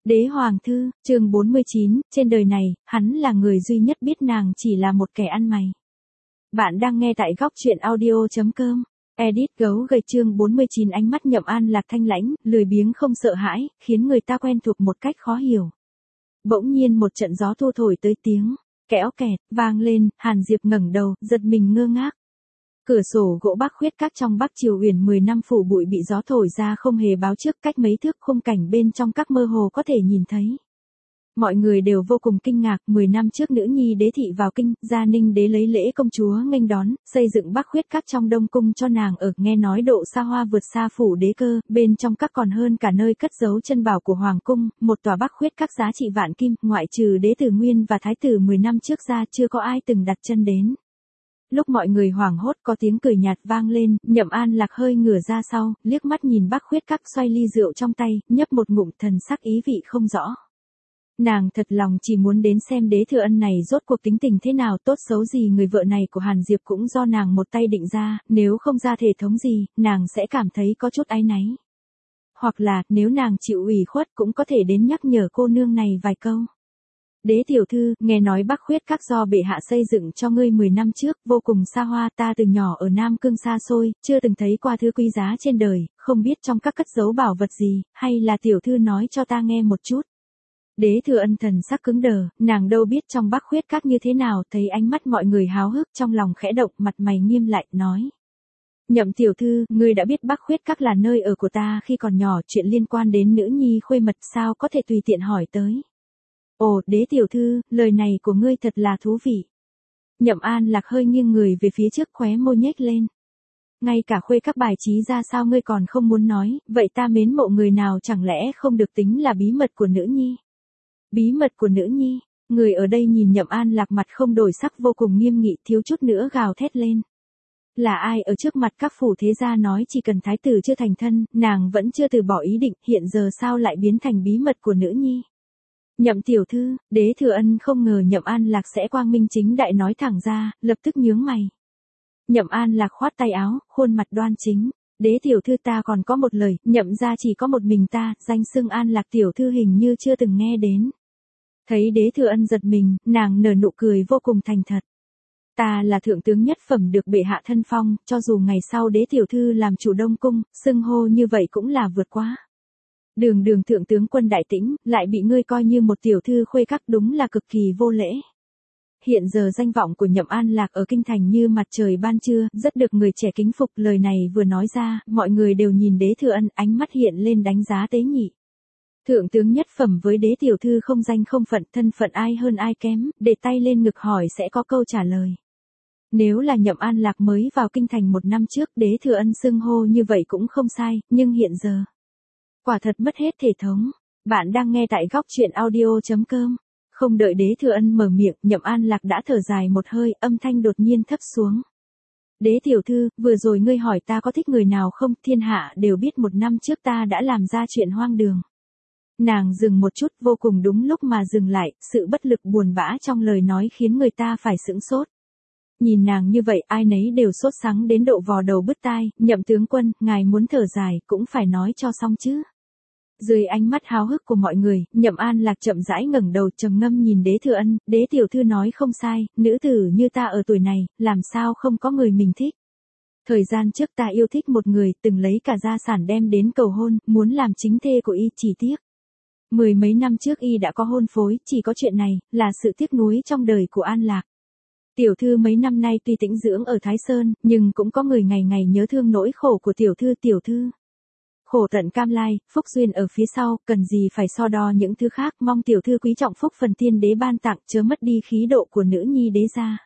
Đế Hoàng Thư, chương 49, trên đời này, hắn là người duy nhất biết nàng chỉ là một kẻ ăn mày. Bạn đang nghe tại góc truyện audio.com. Edit gấu gầy chương 49 ánh mắt Nhậm An Lạc thanh lãnh, lười biếng không sợ hãi, khiến người ta quen thuộc một cách khó hiểu. Bỗng nhiên một trận gió thu thổi tới tiếng kéo kẹt vang lên, Hàn Diệp ngẩng đầu, giật mình ngơ ngác. Cửa sổ gỗ Bắc Khuyết Các trong Bắc Triều Uyển 10 năm phủ bụi bị gió thổi ra không hề báo trước, cách mấy thước khung cảnh bên trong các mơ hồ có thể nhìn thấy. Mọi người đều vô cùng kinh ngạc, 10 năm trước nữ nhi đế thị vào kinh, Gia Ninh đế lấy lễ công chúa nghênh đón, xây dựng Bắc Khuyết Các trong Đông cung cho nàng ở, nghe nói độ xa hoa vượt xa phủ đế cơ, bên trong các còn hơn cả nơi cất giấu chân bảo của hoàng cung, một tòa Bắc Khuyết Các giá trị vạn kim, ngoại trừ đế tử Nguyên và thái tử 10 năm trước ra chưa có ai từng đặt chân đến. Lúc mọi người hoảng hốt có tiếng cười nhạt vang lên, Nhậm An Lạc hơi ngửa ra sau, liếc mắt nhìn Bắc Khuyết Các xoay ly rượu trong tay, nhấp một ngụm, thần sắc ý vị không rõ. Nàng thật lòng chỉ muốn đến xem đế thừa ân này rốt cuộc tính tình thế nào, tốt xấu gì người vợ này của Hàn Diệp cũng do nàng một tay định ra, nếu không ra thể thống gì, nàng sẽ cảm thấy có chút áy náy. Hoặc là, nếu nàng chịu ủy khuất cũng có thể đến nhắc nhở cô nương này vài câu. Đế tiểu thư, nghe nói Bắc Khuyết Các do bệ hạ xây dựng cho ngươi 10 năm trước, vô cùng xa hoa, ta từ nhỏ ở Nam Cương xa xôi, chưa từng thấy qua thứ quý giá trên đời, không biết trong các cất giấu bảo vật gì, hay là tiểu thư nói cho ta nghe một chút. Đế thừa ân thần sắc cứng đờ, nàng đâu biết trong Bắc Khuyết Các như thế nào, thấy ánh mắt mọi người háo hức trong lòng khẽ động, mặt mày nghiêm lại, nói. Nhậm tiểu thư, ngươi đã biết Bắc Khuyết Các là nơi ở của ta khi còn nhỏ, chuyện liên quan đến nữ nhi khuê mật sao có thể tùy tiện hỏi tới. Ồ, đế tiểu thư, lời này của ngươi thật là thú vị. Nhậm An Lạc hơi nghiêng người về phía trước, khóe môi nhếch lên. Ngay cả khuê các bài trí ra sao ngươi còn không muốn nói, vậy ta mến mộ người nào chẳng lẽ không được tính là bí mật của nữ nhi? Bí mật của nữ nhi, người ở đây nhìn Nhậm An Lạc mặt không đổi sắc vô cùng nghiêm nghị, thiếu chút nữa gào thét lên. Là ai ở trước mặt các phủ thế gia nói chỉ cần thái tử chưa thành thân, nàng vẫn chưa từ bỏ ý định, hiện giờ sao lại biến thành bí mật của nữ nhi? Nhậm tiểu thư, đế thừa ân không ngờ Nhậm An Lạc sẽ quang minh chính đại nói thẳng ra, lập tức nhướng mày. Nhậm An Lạc khoát tay áo, khuôn mặt đoan chính. Đế tiểu thư ta còn có một lời, Nhậm gia chỉ có một mình ta, danh xưng An Lạc tiểu thư hình như chưa từng nghe đến. Thấy đế thừa ân giật mình, nàng nở nụ cười vô cùng thành thật. Ta là thượng tướng nhất phẩm được bệ hạ thân phong, cho dù ngày sau đế tiểu thư làm chủ Đông cung, xưng hô như vậy cũng là vượt quá. Đường đường thượng tướng quân Đại Tĩnh, lại bị ngươi coi như một tiểu thư khuê các, đúng là cực kỳ vô lễ. Hiện giờ danh vọng của Nhậm An Lạc ở kinh thành như mặt trời ban trưa, rất được người trẻ kính phục, lời này vừa nói ra, mọi người đều nhìn đế thừa ân, ánh mắt hiện lên đánh giá tế nhị. Thượng tướng nhất phẩm với đế tiểu thư không danh không phận, thân phận ai hơn ai kém, để tay lên ngực hỏi sẽ có câu trả lời. Nếu là Nhậm An Lạc mới vào kinh thành 1 năm trước, đế thừa ân xưng hô như vậy cũng không sai, nhưng hiện giờ quả thật mất hết thể thống. Bạn đang nghe tại góc truyện audio.com. Không đợi đế thừa ân mở miệng, Nhậm An Lạc đã thở dài một hơi, âm thanh đột nhiên thấp xuống. Đế tiểu thư, vừa rồi ngươi hỏi ta có thích người nào không, thiên hạ đều biết 1 năm trước ta đã làm ra chuyện hoang đường. Nàng dừng một chút, vô cùng đúng lúc mà dừng lại, sự bất lực buồn bã trong lời nói khiến người ta phải sững sốt. Nhìn nàng như vậy, ai nấy đều sốt sắng đến độ vò đầu bứt tai, Nhậm tướng quân, ngài muốn thở dài, cũng phải nói cho xong chứ. Dưới ánh mắt háo hức của mọi người, Nhậm An Lạc chậm rãi ngẩng đầu trầm ngâm nhìn đế thừa ân, đế tiểu thư nói không sai, nữ tử như ta ở tuổi này, làm sao không có người mình thích. Thời gian trước ta yêu thích một người, từng lấy cả gia sản đem đến cầu hôn, muốn làm chính thê của y, chỉ tiếc. 10 mấy năm trước y đã có hôn phối, chỉ có chuyện này, là sự tiếc nuối trong đời của An Lạc. Tiểu thư mấy năm nay tuy tĩnh dưỡng ở Thái Sơn, nhưng cũng có người ngày ngày nhớ thương nỗi khổ của tiểu thư. Khổ tận cam lai, phúc duyên ở phía sau, cần gì phải so đo những thứ khác, mong tiểu thư quý trọng phúc phần tiên đế ban tặng, chớ mất đi khí độ của nữ nhi đế gia.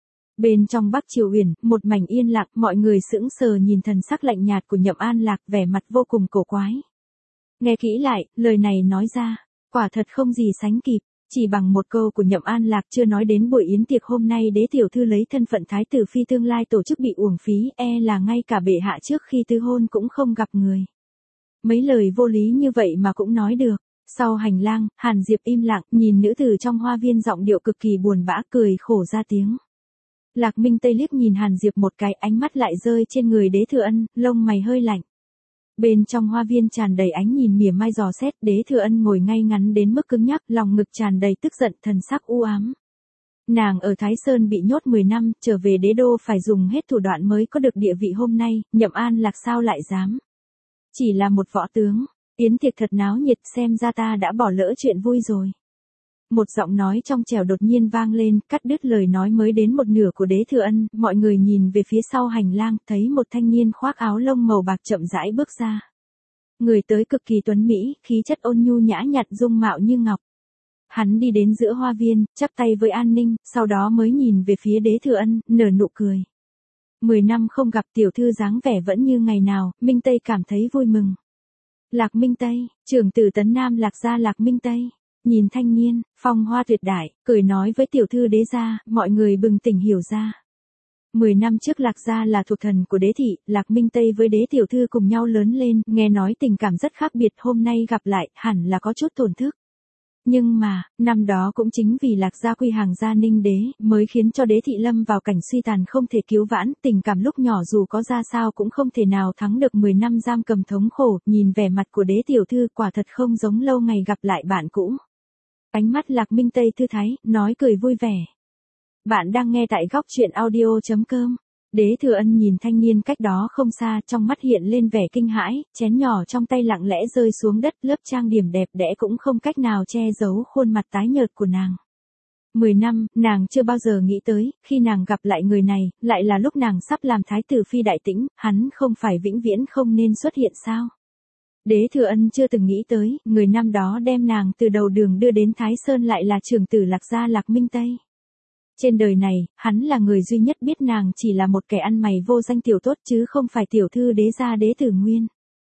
Bên trong Bắc Triều Uyển, một mảnh yên lặng, mọi người sững sờ nhìn thần sắc lạnh nhạt của Nhậm An Lạc, vẻ mặt vô cùng cổ quái. Nghe kỹ lại, lời này nói ra, quả thật không gì sánh kịp. Chỉ bằng một câu của Nhậm An Lạc, chưa nói đến buổi yến tiệc hôm nay đế tiểu thư lấy thân phận thái tử phi tương lai tổ chức bị uổng phí, là ngay cả bệ hạ trước khi tứ hôn cũng không gặp người. Mấy lời vô lý như vậy mà cũng nói được. Sau hành lang, Hàn Diệp im lặng, nhìn nữ tử trong hoa viên giọng điệu cực kỳ buồn bã, cười khổ ra tiếng. Lạc Minh Tây liếc nhìn Hàn Diệp một cái, ánh mắt lại rơi trên người đế thừa ân, lông mày hơi lạnh. Bên trong hoa viên tràn đầy ánh nhìn mỉa mai dò xét, Đế Thừa Ân ngồi ngay ngắn đến mức cứng nhắc, lòng ngực tràn đầy tức giận, thần sắc u ám. Nàng ở Thái Sơn bị nhốt 10 năm, trở về đế đô phải dùng hết thủ đoạn mới có được địa vị hôm nay, Nhậm An Lạc sao lại dám. Chỉ là một võ tướng, yến tiệc thật náo nhiệt, xem ra ta đã bỏ lỡ chuyện vui rồi. Một giọng nói trong trẻo đột nhiên vang lên, cắt đứt lời nói mới đến một nửa của Đế Thừa Ân, mọi người nhìn về phía sau hành lang, thấy một thanh niên khoác áo lông màu bạc chậm rãi bước ra. Người tới cực kỳ tuấn mỹ, khí chất ôn nhu nhã nhặn, dung mạo như ngọc. Hắn đi đến giữa hoa viên, chắp tay với An Ninh, sau đó mới nhìn về phía Đế Thừa Ân, nở nụ cười. 10 năm không gặp, tiểu thư dáng vẻ vẫn như ngày nào, Minh Tây cảm thấy vui mừng. Lạc Minh Tây, trưởng tử Tấn Nam Lạc gia Lạc Minh Tây. Nhìn thanh niên, phong hoa tuyệt đại, cười nói với tiểu thư Đế gia, mọi người bừng tỉnh hiểu ra. 10 năm trước Lạc gia là thuộc thần của Đế thị, Lạc Minh Tây với Đế tiểu thư cùng nhau lớn lên, nghe nói tình cảm rất khác biệt, hôm nay gặp lại, hẳn là có chút tổn thức. Nhưng mà, năm đó cũng chính vì Lạc gia quy hàng gia Ninh đế, mới khiến cho Đế thị lâm vào cảnh suy tàn không thể cứu vãn, tình cảm lúc nhỏ dù có ra sao cũng không thể nào thắng được 10 năm giam cầm thống khổ, nhìn vẻ mặt của Đế tiểu thư quả thật không giống lâu ngày gặp lại bạn cũ. Ánh mắt Lạc Minh Tây thư thái, nói cười vui vẻ. Bạn đang nghe tại góc truyện audio.com. Đế Thừa Ân nhìn thanh niên cách đó không xa, trong mắt hiện lên vẻ kinh hãi, chén nhỏ trong tay lặng lẽ rơi xuống đất, lớp trang điểm đẹp đẽ cũng không cách nào che giấu khuôn mặt tái nhợt của nàng. 10 năm, nàng chưa bao giờ nghĩ tới, khi nàng gặp lại người này, lại là lúc nàng sắp làm thái tử phi đại tĩnh, hắn không phải vĩnh viễn không nên xuất hiện sao? Đế Thừa Ân chưa từng nghĩ tới, người năm đó đem nàng từ đầu đường đưa đến Thái Sơn lại là trưởng tử Lạc gia Lạc Minh Tây. Trên đời này, hắn là người duy nhất biết nàng chỉ là một kẻ ăn mày vô danh tiểu tốt chứ không phải tiểu thư Đế gia Đế Tử Nguyên.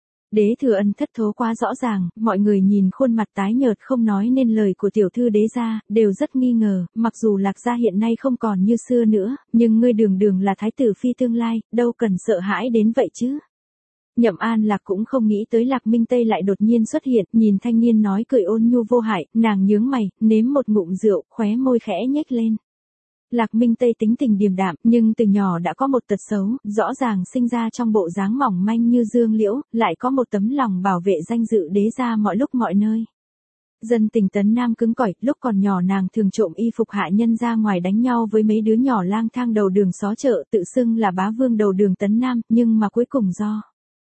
Đế Thừa Ân thất thố quá rõ ràng, mọi người nhìn khuôn mặt tái nhợt không nói nên lời của tiểu thư Đế gia, đều rất nghi ngờ, mặc dù Lạc gia hiện nay không còn như xưa nữa, nhưng ngươi đường đường là thái tử phi tương lai, đâu cần sợ hãi đến vậy chứ. Nhậm An Lạc cũng không nghĩ tới Lạc Minh Tây lại đột nhiên xuất hiện, nhìn thanh niên nói cười ôn nhu vô hại, nàng nhướng mày, nếm một ngụm rượu, khóe môi khẽ nhếch lên. Lạc Minh Tây tính tình điềm đạm, nhưng từ nhỏ đã có một tật xấu, rõ ràng sinh ra trong bộ dáng mỏng manh như dương liễu, lại có một tấm lòng bảo vệ danh dự Đế gia mọi lúc mọi nơi. Dân tình Tấn Nam cứng cỏi, lúc còn nhỏ nàng thường trộm y phục hạ nhân ra ngoài đánh nhau với mấy đứa nhỏ lang thang đầu đường xó chợ, tự xưng là bá vương đầu đường Tấn Nam, nhưng mà cuối cùng do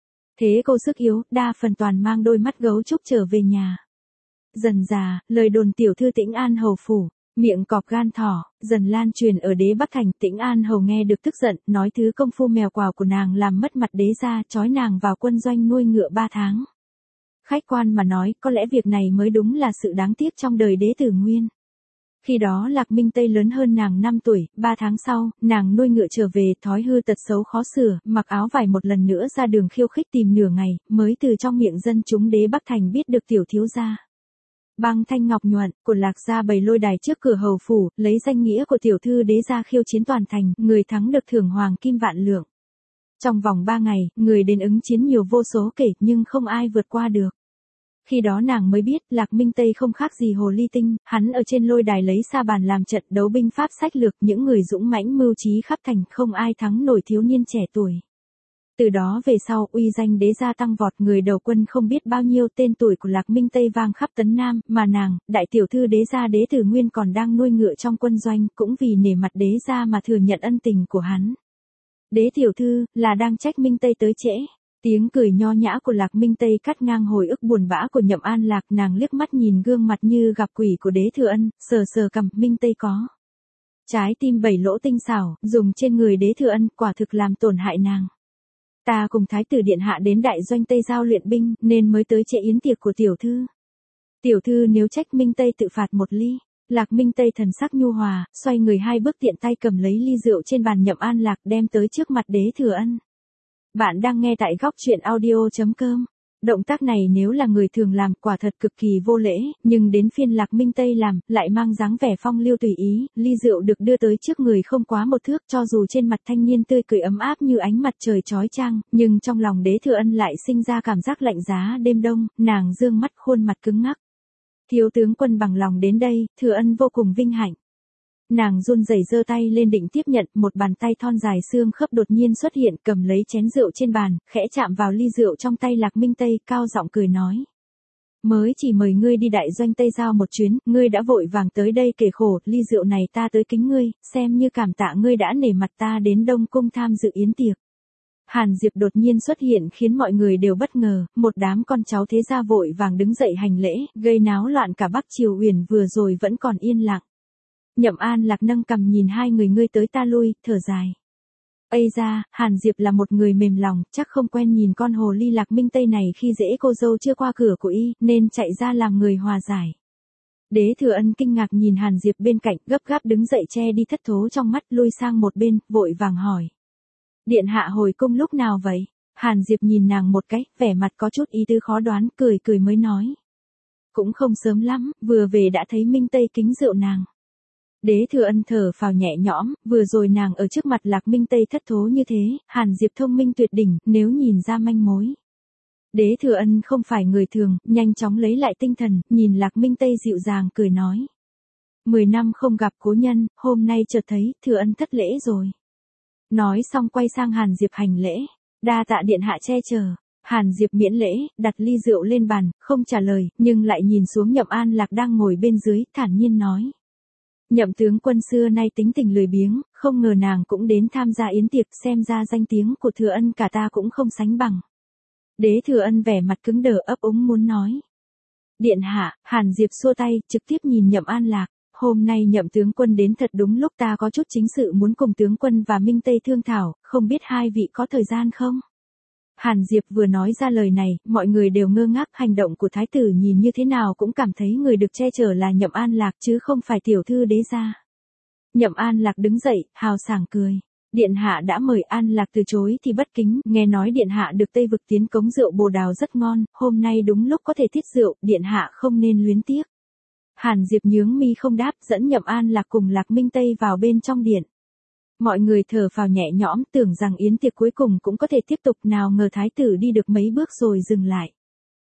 thế cô sức yếu, đa phần toàn mang đôi mắt gấu trúc trở về nhà. Dần già, lời đồn tiểu thư Tĩnh An hầu phủ, miệng cọp gan thỏ, dần lan truyền ở Đế Bắc Thành. Tĩnh An hầu nghe được tức giận, nói thứ công phu mèo quào của nàng làm mất mặt Đế gia, trói nàng vào quân doanh nuôi ngựa 3 tháng. Khách quan mà nói, có lẽ việc này mới đúng là sự đáng tiếc trong đời Đế Tử Nguyên. Khi đó Lạc Minh Tây lớn hơn nàng 5 tuổi, 3 tháng sau, nàng nuôi ngựa trở về, thói hư tật xấu khó sửa, mặc áo vải một lần nữa ra đường khiêu khích tìm nửa ngày, mới từ trong miệng dân chúng Đế Bắc Thành biết được tiểu thiếu gia. Băng thanh ngọc nhuận, của Lạc gia bày lôi đài trước cửa hầu phủ, lấy danh nghĩa của tiểu thư Đế gia khiêu chiến toàn thành, người thắng được thưởng hoàng kim vạn lượng. Trong vòng 3 ngày, người đến ứng chiến nhiều vô số kể, nhưng không ai vượt qua được. Khi đó nàng mới biết, Lạc Minh Tây không khác gì hồ ly tinh, hắn ở trên lôi đài lấy sa bàn làm trận đấu binh pháp sách lược, những người dũng mãnh mưu trí khắp thành, không ai thắng nổi thiếu niên trẻ tuổi. Từ đó về sau, uy danh Đế gia tăng vọt, người đầu quân không biết bao nhiêu, tên tuổi của Lạc Minh Tây vang khắp Tấn Nam, mà nàng, đại tiểu thư Đế gia Đế Tử Nguyên còn đang nuôi ngựa trong quân doanh, cũng vì nể mặt Đế gia mà thừa nhận ân tình của hắn. Đế tiểu thư, là đang trách Minh Tây tới trễ. Tiếng cười nho nhã của Lạc Minh Tây cắt ngang hồi ức buồn bã của Nhậm An Lạc, nàng liếc mắt nhìn gương mặt như gặp quỷ của Đế Thừa Ân, sờ sờ cằm, Minh Tây có trái tim 7 lỗ tinh xảo, dùng trên người Đế Thừa Ân, quả thực làm tổn hại nàng. Ta cùng thái tử điện hạ đến đại doanh Tây Giao luyện binh, nên mới tới trễ yến tiệc của tiểu thư. Tiểu thư nếu trách, Minh Tây tự phạt một ly. Lạc Minh Tây thần sắc nhu hòa, xoay người 2 bước tiện tay cầm lấy ly rượu trên bàn Nhậm An Lạc đem tới trước mặt Đế Thừa Ân. Bạn đang nghe tại góc truyện audio.com. Động tác này nếu là người thường làm, quả thật cực kỳ vô lễ, nhưng đến phiên Lạc Minh Tây làm, lại mang dáng vẻ phong lưu tùy ý, ly rượu được đưa tới trước người không quá 1 thước, cho dù trên mặt thanh niên tươi cười ấm áp như ánh mặt trời chói chang, nhưng trong lòng Đế Thừa Ân lại sinh ra cảm giác lạnh giá đêm đông, nàng dương mắt, khuôn mặt cứng ngắc. Thiếu tướng quân bằng lòng đến đây, Thừa Ân vô cùng vinh hạnh. Nàng run rẩy giơ tay lên định tiếp nhận, một bàn tay thon dài xương khớp đột nhiên xuất hiện, cầm lấy chén rượu trên bàn, khẽ chạm vào ly rượu trong tay Lạc Minh Tây, cao giọng cười nói. Mới chỉ mời ngươi đi đại doanh Tây Giao một chuyến, ngươi đã vội vàng tới đây kể khổ, ly rượu này ta tới kính ngươi, xem như cảm tạ ngươi đã nể mặt ta đến Đông Cung tham dự yến tiệc. Hàn Diệp đột nhiên xuất hiện khiến mọi người đều bất ngờ, một đám con cháu thế gia vội vàng đứng dậy hành lễ, gây náo loạn cả Bắc Triều Uyển vừa rồi vẫn còn yên lặng. Nhậm An Lạc nâng cằm nhìn hai người ngươi tới ta lui, thở dài. Ây ra, Hàn Diệp là một người mềm lòng, chắc không quen nhìn con hồ ly Lạc Minh Tây này khi dễ cô dâu chưa qua cửa của y, nên chạy ra làm người hòa giải. Đế Thừa Ân kinh ngạc nhìn Hàn Diệp bên cạnh, gấp gáp đứng dậy che đi thất thố trong mắt, lui sang một bên, vội vàng hỏi. Điện hạ hồi cung lúc nào vậy? Hàn Diệp nhìn nàng một cái, vẻ mặt có chút ý tứ khó đoán, cười cười mới nói. Cũng không sớm lắm, vừa về đã thấy Minh Tây kính rượu nàng. Đế Thừa Ân thở phào nhẹ nhõm, vừa rồi nàng ở trước mặt Lạc Minh Tây thất thố như thế, Hàn Diệp thông minh tuyệt đỉnh, nếu nhìn ra manh mối. Đế Thừa Ân không phải người thường, nhanh chóng lấy lại tinh thần, nhìn Lạc Minh Tây dịu dàng cười nói. 10 năm không gặp cố nhân, hôm nay chợt thấy, Thừa Ân thất lễ rồi. Nói xong quay sang Hàn Diệp hành lễ, đa tạ điện hạ che chở. Hàn Diệp miễn lễ, đặt ly rượu lên bàn, không trả lời, nhưng lại nhìn xuống Nhậm An Lạc đang ngồi bên dưới, thản nhiên nói. Nhậm tướng quân xưa nay tính tình lười biếng, không ngờ nàng cũng đến tham gia yến tiệc, xem ra danh tiếng của Thừa Ân cả ta cũng không sánh bằng. Đế Thừa Ân vẻ mặt cứng đờ ấp úng muốn nói. Điện hạ, Hàn Diệp xua tay, trực tiếp nhìn Nhậm An Lạc. Hôm nay Nhậm tướng quân đến thật đúng lúc, ta có chút chính sự muốn cùng tướng quân và Minh Tây thương thảo, không biết hai vị có thời gian không? Hàn Diệp vừa nói ra lời này, mọi người đều ngơ ngác, hành động của thái tử nhìn như thế nào cũng cảm thấy người được che chở là Nhậm An Lạc chứ không phải tiểu thư đế gia. Nhậm An Lạc đứng dậy, hào sảng cười. Điện hạ đã mời, An Lạc từ chối thì bất kính, nghe nói điện hạ được Tây vực tiến cống rượu bồ đào rất ngon, hôm nay đúng lúc có thể thiết rượu, điện hạ không nên luyến tiếc. Hàn Diệp nhướng mi không đáp, dẫn Nhậm An Lạc cùng Lạc Minh Tây vào bên trong điện. Mọi người thở phào nhẹ nhõm, tưởng rằng yến tiệc cuối cùng cũng có thể tiếp tục, nào ngờ thái tử đi được mấy bước rồi dừng lại.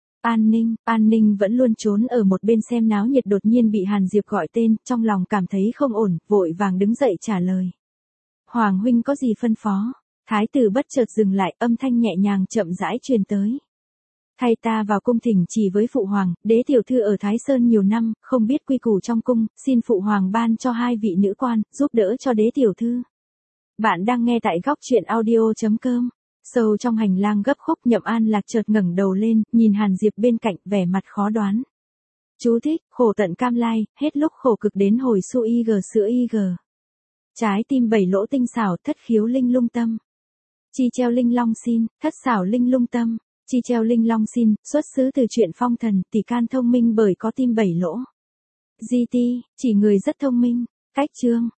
An Ninh vẫn luôn trốn ở một bên xem náo nhiệt, đột nhiên bị Hàn Diệp gọi tên, trong lòng cảm thấy không ổn, vội vàng đứng dậy trả lời. Hoàng huynh có gì phân phó? Thái tử bất chợt dừng lại, âm thanh nhẹ nhàng chậm rãi truyền tới. Thay ta vào cung thỉnh chỉ với phụ hoàng, đế tiểu thư ở Thái Sơn nhiều năm, không biết quy củ trong cung, xin phụ hoàng ban cho hai vị nữ quan, giúp đỡ cho đế tiểu thư. Bạn đang nghe tại góc truyện audio.com. Sâu trong hành lang gấp khúc, Nhậm An Lạc chợt ngẩng đầu lên, nhìn Hàn Diệp bên cạnh, vẻ mặt khó đoán. Chú thích, khổ tận cam lai, hết lúc khổ cực đến hồi su ig sữa ig. Trái tim bảy lỗ tinh xảo, thất khiếu linh lung tâm. Chi treo linh long xin, thất xảo linh lung tâm. Chi treo linh long xin, xuất xứ từ truyện phong thần, tỷ can thông minh bởi có tim bảy lỗ. GT, chỉ người rất thông minh. Cách chương.